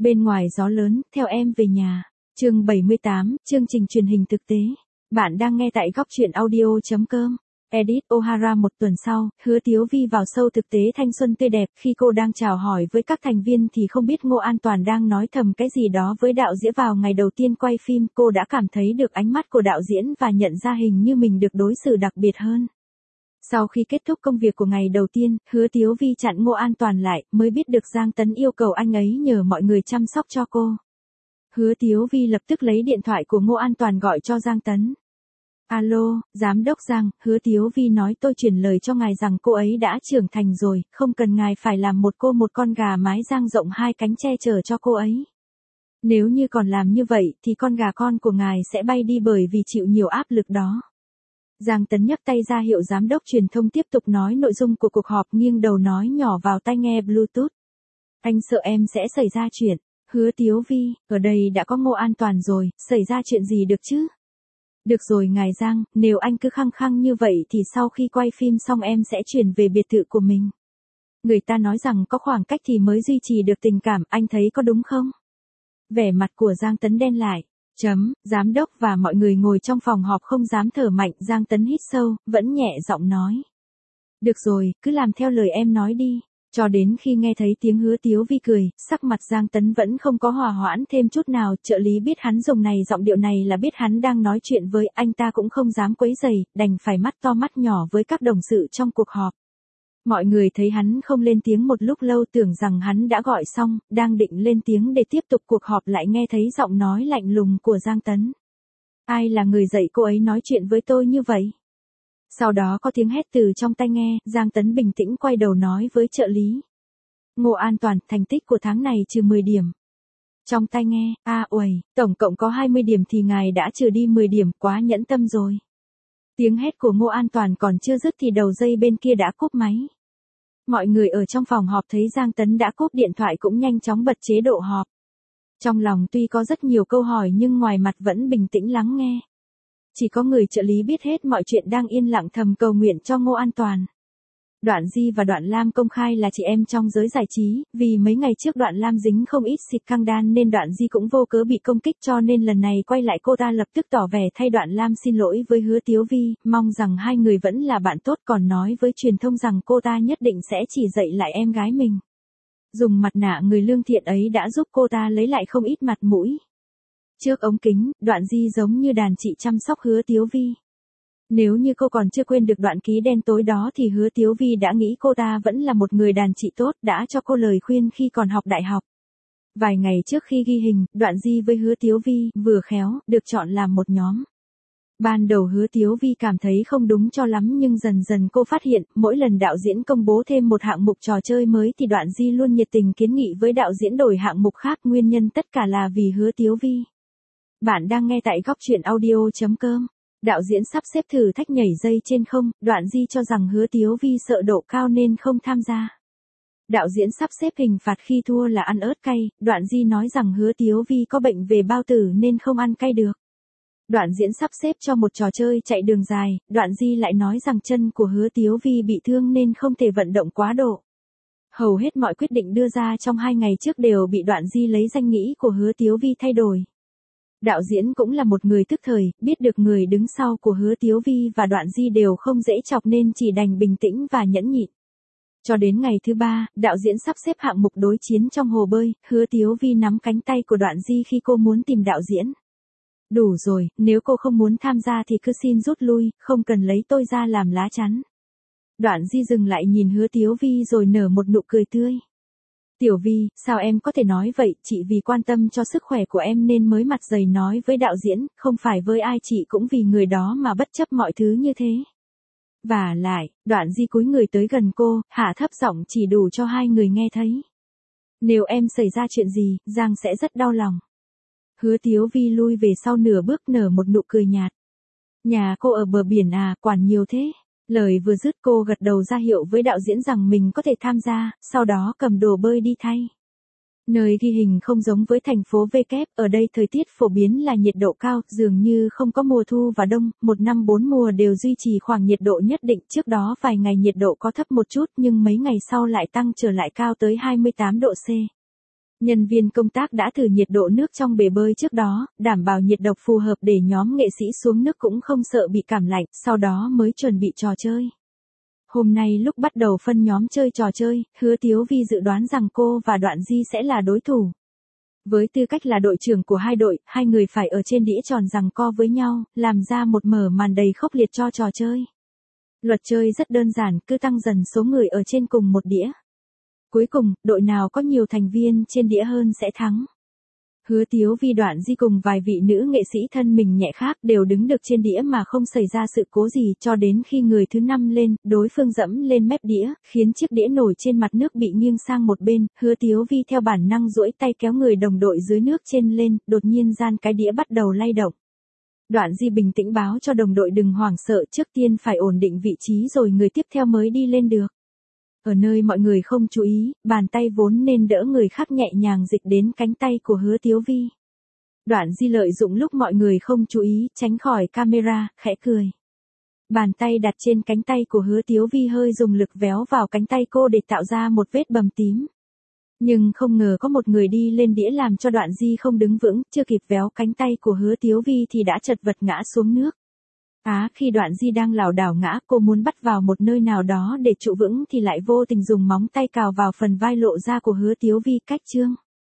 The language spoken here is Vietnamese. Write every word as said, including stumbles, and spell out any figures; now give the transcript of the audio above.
Bên ngoài gió lớn, theo em về nhà. Chương bảy mươi tám, chương trình truyền hình thực tế. Bạn đang nghe tại góc truyện audio chấm com. Edit O'Hara. Một tuần sau, Hứa Tiếu Vi vào show thực tế thanh xuân tươi đẹp. Khi cô đang chào hỏi với các thành viên thì không biết Ngô An Toàn đang nói thầm cái gì đó với đạo diễn. Vào ngày đầu tiên quay phim, cô đã cảm thấy được ánh mắt của đạo diễn và nhận ra hình như mình được đối xử đặc biệt hơn. Sau khi kết thúc công việc của ngày đầu tiên, Hứa Tiếu Vi chặn Ngô An Toàn lại, mới biết được Giang Tấn yêu cầu anh ấy nhờ mọi người chăm sóc cho cô. Hứa Tiếu Vi lập tức lấy điện thoại của Ngô An Toàn gọi cho Giang Tấn. Alo, Giám đốc Giang, Hứa Tiếu Vi nói tôi truyền lời cho ngài rằng cô ấy đã trưởng thành rồi, không cần ngài phải làm một cô một con gà mái dang rộng hai cánh che chở cho cô ấy. Nếu như còn làm như vậy thì con gà con của ngài sẽ bay đi bởi vì chịu nhiều áp lực đó. Giang Tấn nhấc tay ra hiệu giám đốc truyền thông tiếp tục nói nội dung của cuộc họp, nghiêng đầu nói nhỏ vào tai nghe Bluetooth. Anh sợ em sẽ xảy ra chuyện. Hứa Tiếu Vi, ở đây đã có Ngô An Toàn rồi, xảy ra chuyện gì được chứ? Được rồi ngài Giang, nếu anh cứ khăng khăng như vậy thì sau khi quay phim xong em sẽ chuyển về biệt thự của mình. Người ta nói rằng có khoảng cách thì mới duy trì được tình cảm, anh thấy có đúng không? Vẻ mặt của Giang Tấn đen lại. Chấm, giám đốc và mọi người ngồi trong phòng họp không dám thở mạnh. Giang Tấn hít sâu, vẫn nhẹ giọng nói. Được rồi, cứ làm theo lời em nói đi. Cho đến khi nghe thấy tiếng Hứa Tiếu Vi cười, sắc mặt Giang Tấn vẫn không có hòa hoãn thêm chút nào. Trợ lý biết hắn dùng này giọng điệu này là biết hắn đang nói chuyện với anh ta, cũng không dám quấy rầy, đành phải mắt to mắt nhỏ với các đồng sự trong cuộc họp. Mọi người thấy hắn không lên tiếng một lúc lâu, tưởng rằng hắn đã gọi xong, đang định lên tiếng để tiếp tục cuộc họp lại nghe thấy giọng nói lạnh lùng của Giang Tấn. Ai là người dạy cô ấy nói chuyện với tôi như vậy? Sau đó có tiếng hét từ trong tai nghe, Giang Tấn bình tĩnh quay đầu nói với trợ lý. Ngô An Toàn, thành tích của tháng này trừ mười điểm. Trong tai nghe, a à, uầy, tổng cộng có hai mươi điểm thì ngài đã trừ đi mười điểm, quá nhẫn tâm rồi. Tiếng hét của Ngô An Toàn còn chưa dứt thì đầu dây bên kia đã cúp máy. Mọi người ở trong phòng họp thấy Giang Tấn đã cúp điện thoại cũng nhanh chóng bật chế độ họp. Trong lòng tuy có rất nhiều câu hỏi nhưng ngoài mặt vẫn bình tĩnh lắng nghe. Chỉ có người trợ lý biết hết mọi chuyện đang yên lặng thầm cầu nguyện cho Ngô An Toàn. Đoạn Di và Đoạn Lam công khai là chị em trong giới giải trí, vì mấy ngày trước Đoạn Lam dính không ít xịt căng đan nên Đoạn Di cũng vô cớ bị công kích, cho nên lần này quay lại cô ta lập tức tỏ vẻ thay Đoạn Lam xin lỗi với Hứa Tiếu Vi, mong rằng hai người vẫn là bạn tốt, còn nói với truyền thông rằng cô ta nhất định sẽ chỉ dạy lại em gái mình. Dùng mặt nạ người lương thiện ấy đã giúp cô ta lấy lại không ít mặt mũi. Trước ống kính, Đoạn Di giống như đàn chị chăm sóc Hứa Tiếu Vi. Nếu như cô còn chưa quên được đoạn ký đen tối đó thì Hứa Tiếu Vi đã nghĩ cô ta vẫn là một người đàn chị tốt, đã cho cô lời khuyên khi còn học đại học. Vài ngày trước khi ghi hình, Đoạn Di với Hứa Tiếu Vi, vừa khéo, được chọn làm một nhóm. Ban đầu Hứa Tiếu Vi cảm thấy không đúng cho lắm nhưng dần dần cô phát hiện, mỗi lần đạo diễn công bố thêm một hạng mục trò chơi mới thì Đoạn Di luôn nhiệt tình kiến nghị với đạo diễn đổi hạng mục khác, nguyên nhân tất cả là vì Hứa Tiếu Vi. Bạn đang nghe tại góc truyện audio chấm com. Đạo diễn sắp xếp thử thách nhảy dây trên không, Đoạn Di cho rằng Hứa Tiếu Vi sợ độ cao nên không tham gia. Đạo diễn sắp xếp hình phạt khi thua là ăn ớt cay, Đoạn Di nói rằng Hứa Tiếu Vi có bệnh về bao tử nên không ăn cay được. Đoạn diễn sắp xếp cho một trò chơi chạy đường dài, Đoạn Di lại nói rằng chân của Hứa Tiếu Vi bị thương nên không thể vận động quá độ. Hầu hết mọi quyết định đưa ra trong hai ngày trước đều bị Đoạn Di lấy danh nghĩ của Hứa Tiếu Vi thay đổi. Đạo diễn cũng là một người tức thời, biết được người đứng sau của Hứa Tiếu Vi và Đoạn Di đều không dễ chọc nên chỉ đành bình tĩnh và nhẫn nhịn. Cho đến ngày thứ ba, đạo diễn sắp xếp hạng mục đối chiến trong hồ bơi, Hứa Tiếu Vi nắm cánh tay của Đoạn Di khi cô muốn tìm đạo diễn. Đủ rồi, nếu cô không muốn tham gia thì cứ xin rút lui, không cần lấy tôi ra làm lá chắn. Đoạn Di dừng lại nhìn Hứa Tiếu Vi rồi nở một nụ cười tươi. Tiểu Vi, sao em có thể nói vậy, chị vì quan tâm cho sức khỏe của em nên mới mặt dày nói với đạo diễn, không phải với ai chị cũng vì người đó mà bất chấp mọi thứ như thế. Và lại, Đoạn Di cúi người tới gần cô, hạ thấp giọng chỉ đủ cho hai người nghe thấy. Nếu em xảy ra chuyện gì, Giang sẽ rất đau lòng. Hứa Tiếu Vi lui về sau nửa bước nở một nụ cười nhạt. Nhà cô ở bờ biển à, quản nhiều thế. Lời vừa dứt cô gật đầu ra hiệu với đạo diễn rằng mình có thể tham gia, sau đó cầm đồ bơi đi thay. Nơi ghi hình không giống với thành phố V kép, ở đây thời tiết phổ biến là nhiệt độ cao, dường như không có mùa thu và đông, một năm bốn mùa đều duy trì khoảng nhiệt độ nhất định, trước đó vài ngày nhiệt độ có thấp một chút nhưng mấy ngày sau lại tăng trở lại cao tới hai mươi tám độ C. Nhân viên công tác đã thử nhiệt độ nước trong bể bơi trước đó, đảm bảo nhiệt độc phù hợp để nhóm nghệ sĩ xuống nước cũng không sợ bị cảm lạnh, sau đó mới chuẩn bị trò chơi. Hôm nay lúc bắt đầu phân nhóm chơi trò chơi, Hứa Tiếu Vi dự đoán rằng cô và Đoạn Di sẽ là đối thủ. Với tư cách là đội trưởng của hai đội, hai người phải ở trên đĩa tròn giằng co với nhau, làm ra một mở màn đầy khốc liệt cho trò chơi. Luật chơi rất đơn giản, cứ tăng dần số người ở trên cùng một đĩa. Cuối cùng, đội nào có nhiều thành viên trên đĩa hơn sẽ thắng. Hứa Tiếu Vi, Đoạn Di cùng vài vị nữ nghệ sĩ thân mình nhẹ khác đều đứng được trên đĩa mà không xảy ra sự cố gì cho đến khi người thứ năm lên, đối phương dẫm lên mép đĩa, khiến chiếc đĩa nổi trên mặt nước bị nghiêng sang một bên, Hứa Tiếu Vi theo bản năng duỗi tay kéo người đồng đội dưới nước trên lên, đột nhiên gian cái đĩa bắt đầu lay động. Đoạn Di bình tĩnh báo cho đồng đội đừng hoảng sợ, trước tiên phải ổn định vị trí rồi người tiếp theo mới đi lên được. Ở nơi mọi người không chú ý, bàn tay vốn nên đỡ người khác nhẹ nhàng dịch đến cánh tay của Hứa Tiếu Vi. Đoạn Di lợi dụng lúc mọi người không chú ý, tránh khỏi camera, khẽ cười. Bàn tay đặt trên cánh tay của Hứa Tiếu Vi hơi dùng lực véo vào cánh tay cô để tạo ra một vết bầm tím. Nhưng không ngờ có một người đi lên đĩa làm cho Đoạn Di không đứng vững, chưa kịp véo cánh tay của Hứa Tiếu Vi thì đã chật vật ngã xuống nước. Á, khi Đoạn Di đang lảo đảo ngã, cô muốn bắt vào một nơi nào đó để trụ vững thì lại vô tình dùng móng tay cào vào phần vai lộ ra của Hứa Tiếu Vi, cách chương.